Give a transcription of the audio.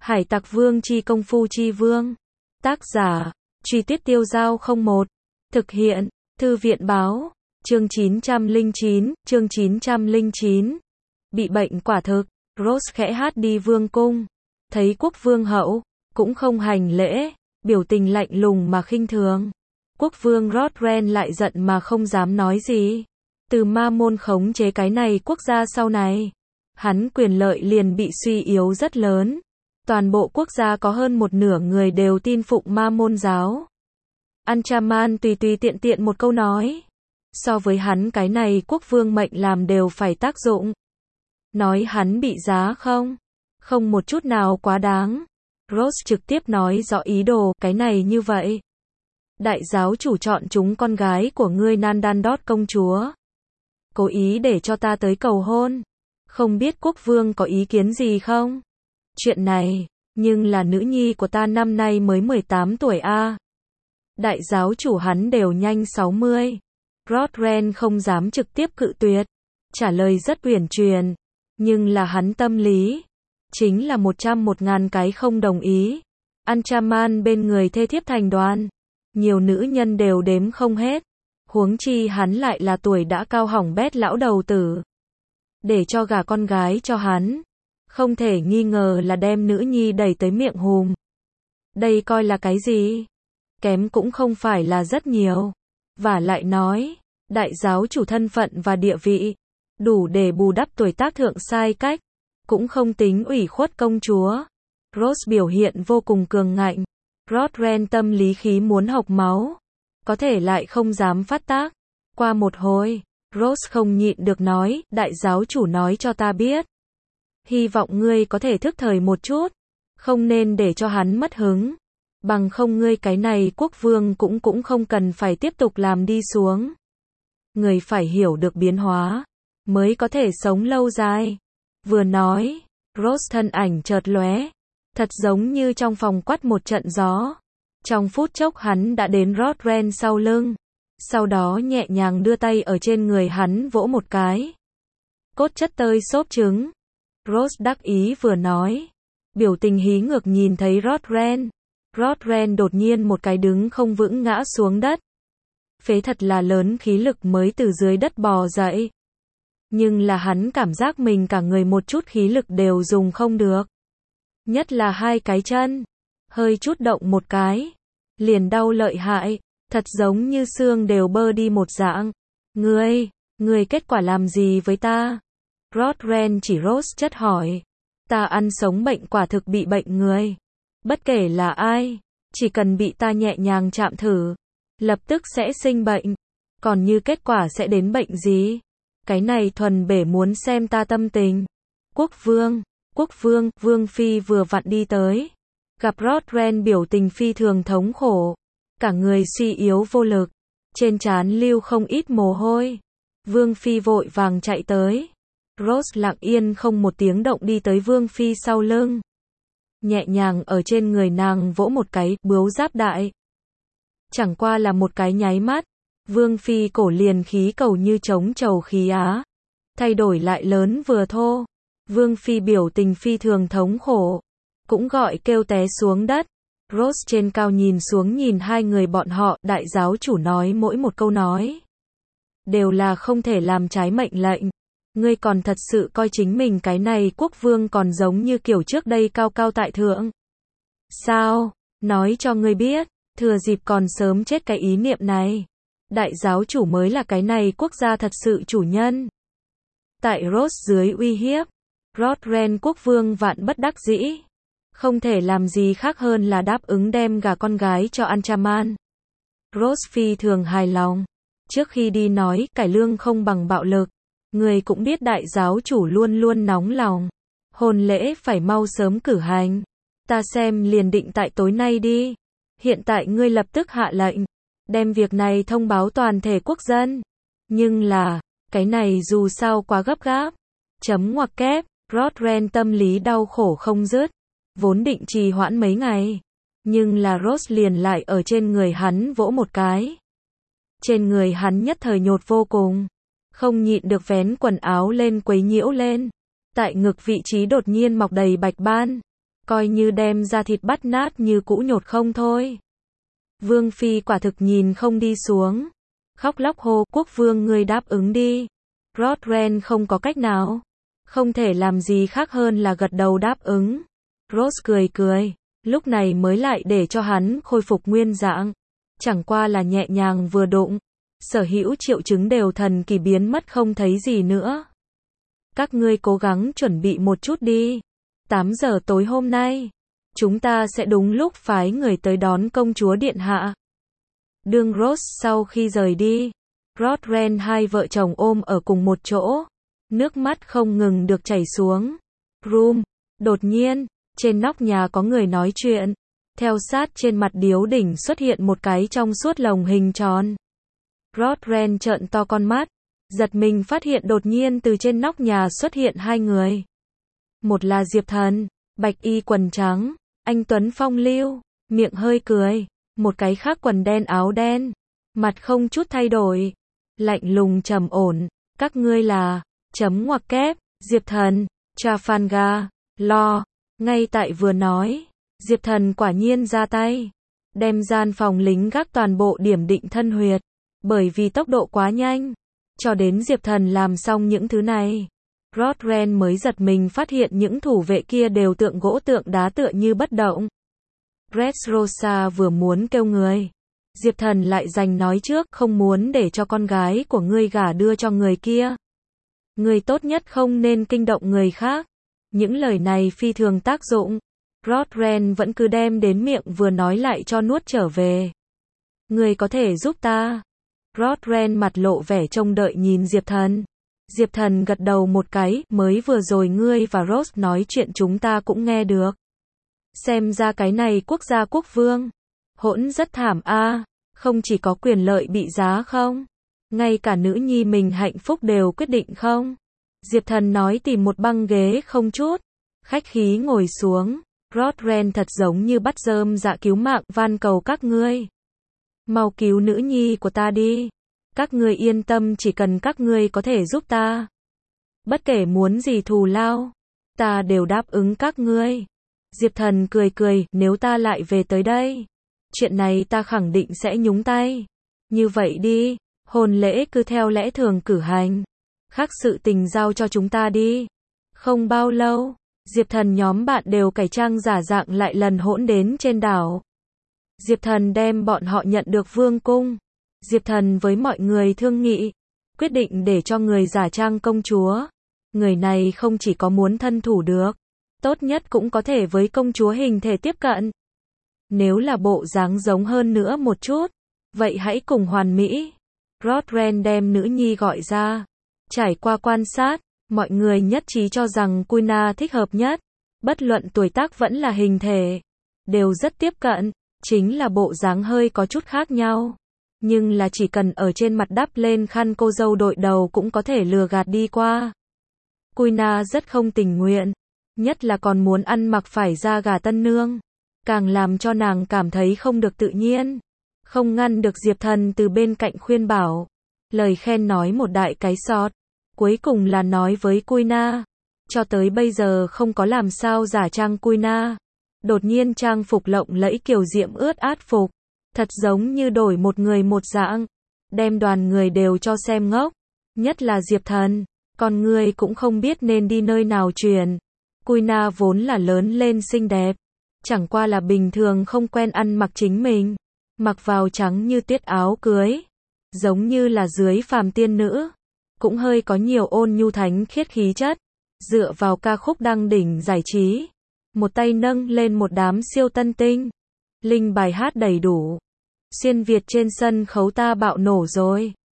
Hải Tặc Vương chi công phu chi vương. Tác giả, Truy Tuyết Tiêu Dao 01. Thực hiện, Thư viện báo. Chương 909. Bị bệnh quả thực. Rose khẽ hát đi vương cung. Thấy quốc vương hậu, cũng không hành lễ, biểu tình lạnh lùng mà khinh thường. Quốc vương Rodren lại giận mà không dám nói gì. Từ ma môn khống chế cái này quốc gia sau này, hắn quyền lợi liền bị suy yếu rất lớn. Toàn bộ quốc gia có hơn một nửa người đều tin phụng ma môn giáo. Anchaman tùy tiện tiện một câu nói. So với hắn cái này quốc vương mệnh làm đều phải tác dụng. Nói hắn bị giá không? Không một chút nào quá đáng. Rose trực tiếp nói rõ ý đồ, cái này như vậy. Đại giáo chủ chọn chúng con gái của ngươi Nandandot công chúa. Cố ý để cho ta tới cầu hôn. Không biết quốc vương có ý kiến gì không? Chuyện này, nhưng là nữ nhi của ta năm nay mới 18 tuổi a. Đại giáo chủ hắn đều nhanh 60. Rodren không dám trực tiếp cự tuyệt. Trả lời rất uyển chuyển. Nhưng là hắn tâm lý. Chính là 100-1000 cái không đồng ý. Anchaman bên người thê thiếp thành đoàn. Nhiều nữ nhân đều đếm không hết. Huống chi hắn lại là tuổi đã cao hỏng bét lão đầu tử. Để cho gả con gái cho hắn. Không thể nghi ngờ là đem nữ nhi đẩy tới miệng hùm. Đây coi là cái gì? Kém cũng không phải là rất nhiều. Và lại nói, đại giáo chủ thân phận và địa vị, đủ để bù đắp tuổi tác thượng sai cách, cũng không tính ủy khuất công chúa. Rose biểu hiện vô cùng cường ngạnh. Rodren tâm lý khí muốn hộc máu, có thể lại không dám phát tác. Qua một hồi, Rose không nhịn được nói, đại giáo chủ nói cho ta biết. Hy vọng ngươi có thể thức thời một chút, không nên để cho hắn mất hứng. Bằng không ngươi cái này quốc vương cũng không cần phải tiếp tục làm đi xuống. Người phải hiểu được biến hóa, mới có thể sống lâu dài. Vừa nói, Rose thân ảnh chợt lóe, thật giống như trong phòng quát một trận gió. Trong phút chốc hắn đã đến Rodren sau lưng. Sau đó nhẹ nhàng đưa tay ở trên người hắn vỗ một cái. Cốt chất tơi xốp trứng. Rose đắc ý vừa nói. Biểu tình hí ngược nhìn thấy Rodren. Rodren đột nhiên một cái đứng không vững ngã xuống đất. Phế thật là lớn khí lực mới từ dưới đất bò dậy. Nhưng là hắn cảm giác mình cả người một chút khí lực đều dùng không được. Nhất là hai cái chân. Hơi chút động một cái. Liền đau lợi hại. Thật giống như xương đều bơ đi một dạng. Ngươi kết quả làm gì với ta? Rodren chỉ Rose chất hỏi. Ta ăn sống bệnh quả thực bị bệnh người. Bất kể là ai, chỉ cần bị ta nhẹ nhàng chạm thử, lập tức sẽ sinh bệnh. Còn như kết quả sẽ đến bệnh gì? Cái này thuần bể muốn xem ta tâm tình. Quốc vương, Vương Phi vừa vặn đi tới. Gặp Rodren biểu tình phi thường thống khổ. Cả người suy yếu vô lực. Trên trán lưu không ít mồ hôi. Vương Phi vội vàng chạy tới. Rose lặng yên không một tiếng động đi tới Vương Phi sau lưng. Nhẹ nhàng ở trên người nàng vỗ một cái, bướu giáp đại. Chẳng qua là một cái nháy mắt. Vương Phi cổ liền khí cầu như trống trầu khí á. Thay đổi lại lớn vừa thô. Vương Phi biểu tình phi thường thống khổ. Cũng gọi kêu té xuống đất. Rose trên cao nhìn xuống nhìn hai người bọn họ, đại giáo chủ nói mỗi một câu nói. Đều là không thể làm trái mệnh lệnh. Ngươi còn thật sự coi chính mình cái này quốc vương còn giống như kiểu trước đây cao cao tại thượng. Sao? Nói cho ngươi biết, thừa dịp còn sớm chết cái ý niệm này. Đại giáo chủ mới là cái này quốc gia thật sự chủ nhân. Tại Rose dưới uy hiếp, Rodren quốc vương vạn bất đắc dĩ. Không thể làm gì khác hơn là đáp ứng đem gả con gái cho Anchaman. Rose phi thường hài lòng. Trước khi đi nói, cải lương không bằng bạo lực. Người cũng biết đại giáo chủ luôn luôn nóng lòng. Hôn lễ phải mau sớm cử hành. Ta xem liền định tại tối nay đi. Hiện tại ngươi lập tức hạ lệnh. Đem việc này thông báo toàn thể quốc dân. Nhưng là, cái này dù sao quá gấp gáp. Chấm ngoặc kép, Rodren tâm lý đau khổ không dứt. Vốn định trì hoãn mấy ngày. Nhưng là Rose liền lại ở trên người hắn vỗ một cái. Trên người hắn nhất thời nhột vô cùng. Không nhịn được vén quần áo lên quấy nhiễu lên. Tại ngực vị trí đột nhiên mọc đầy bạch ban. coi như đem ra thịt bắt nát như cũ nhột không thôi. Vương phi quả thực nhìn không đi xuống, khóc lóc hô, quốc vương ngươi đáp ứng đi. Rodren không có cách nào, không thể làm gì khác hơn là gật đầu đáp ứng. Rose cười cười, lúc này mới lại để cho hắn khôi phục nguyên dạng. Chẳng qua là nhẹ nhàng vừa đụng, sở hữu triệu chứng đều thần kỳ biến mất không thấy gì nữa. Các ngươi cố gắng chuẩn bị một chút đi. 8 giờ tối hôm nay, chúng ta sẽ đúng lúc phái người tới đón công chúa điện hạ. Đương Rose sau khi rời đi, Rodren hai vợ chồng ôm ở cùng một chỗ, nước mắt không ngừng được chảy xuống. Room, đột nhiên, trên nóc nhà có người nói chuyện. Theo sát trên mặt điếu đỉnh xuất hiện một cái trong suốt lồng hình tròn. Rodren trợn to con mắt, giật mình phát hiện đột nhiên từ trên nóc nhà xuất hiện hai người. Một là Diệp Thần, bạch y quần trắng, anh tuấn phong lưu, miệng hơi cười. Một cái khác quần đen áo đen, mặt không chút thay đổi, lạnh lùng trầm ổn. Các ngươi là, chấm ngoặc kép, Diệp Thần, Trafalgar, Law. Ngay tại vừa nói, Diệp Thần quả nhiên ra tay, đem gian phòng lính gác toàn bộ điểm định thân huyệt. Bởi vì tốc độ quá nhanh, cho đến Diệp Thần làm xong những thứ này, Rodren mới giật mình phát hiện những thủ vệ kia đều tượng gỗ tượng đá tựa như bất động. Dressrosa vừa muốn kêu người, Diệp Thần lại giành nói trước, không muốn để cho con gái của ngươi gả đưa cho người kia. Ngươi tốt nhất không nên kinh động người khác. Những lời này phi thường tác dụng. Rodren vẫn cứ đem đến miệng vừa nói lại cho nuốt trở về. Ngươi có thể giúp ta. Rodren mặt lộ vẻ trông đợi nhìn Diệp Thần. Diệp Thần gật đầu một cái, mới vừa rồi ngươi và Rose nói chuyện chúng ta cũng nghe được. Xem ra cái này quốc gia quốc vương, hỗn rất thảm a, không chỉ có quyền lợi bị giá không, ngay cả nữ nhi mình hạnh phúc đều quyết định không. Diệp Thần nói tìm một băng ghế không chút khách khí ngồi xuống. Rodren thật giống như bắt rơm dạ cứu mạng, van cầu các ngươi. Mau cứu nữ nhi của ta đi. Các ngươi yên tâm, chỉ cần các ngươi có thể giúp ta. Bất kể muốn gì thù lao, ta đều đáp ứng các ngươi. Diệp Thần cười cười, nếu ta lại về tới đây, chuyện này ta khẳng định sẽ nhúng tay. Như vậy đi, hôn lễ cứ theo lẽ thường cử hành. Khác sự tình giao cho chúng ta đi. Không bao lâu, Diệp Thần nhóm bạn đều cải trang giả dạng lại lần hỗn đến trên đảo. Diệp Thần đem bọn họ nhận được vương cung. Diệp Thần với mọi người thương nghị, quyết định để cho người giả trang công chúa. Người này không chỉ có muốn thân thủ được, tốt nhất cũng có thể với công chúa hình thể tiếp cận. Nếu là bộ dáng giống hơn nữa một chút, vậy hãy cùng hoàn mỹ. Rodren đem nữ nhi gọi ra. Trải qua quan sát, mọi người nhất trí cho rằng Quina thích hợp nhất. Bất luận tuổi tác vẫn là hình thể, đều rất tiếp cận, chính là bộ dáng hơi có chút khác nhau. Nhưng là chỉ cần ở trên mặt đắp lên khăn cô dâu đội đầu cũng có thể lừa gạt đi qua. Quina rất không tình nguyện, nhất là còn muốn ăn mặc phải da gà tân nương, càng làm cho nàng cảm thấy không được tự nhiên. Không ngăn được Diệp Thần từ bên cạnh khuyên bảo, lời khen nói một đại cái sọt, cuối cùng là nói với Quina. Cho tới bây giờ không có làm sao giả trang Quina. Đột nhiên trang phục lộng lẫy kiều diễm ướt át phục, thật giống như đổi một người một dạng, đem đoàn người đều cho xem ngốc, nhất là Diệp Thần, con người cũng không biết nên đi nơi nào chuyển. Quina vốn là lớn lên xinh đẹp, chẳng qua là bình thường không quen ăn mặc chính mình, mặc vào trắng như tuyết áo cưới, giống như là dưới phàm tiên nữ, cũng hơi có nhiều ôn nhu thánh khiết khí chất, dựa vào ca khúc đăng đỉnh giải trí, một tay nâng lên một đám siêu tân tinh, linh bài hát đầy đủ. Xuyên Việt trên sân khấu ta bạo nổ rồi.